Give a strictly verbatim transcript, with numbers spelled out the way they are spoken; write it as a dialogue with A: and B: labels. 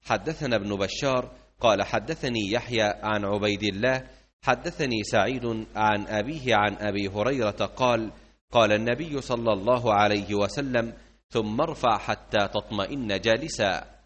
A: حدثنا ابن بشار قال حدثني يحيى عن عبيد الله حدثني سعيد عن أبيه عن أبي هريرة قال قال النبي صلى الله عليه وسلم ثم ارفع حتى تطمئن جالسا.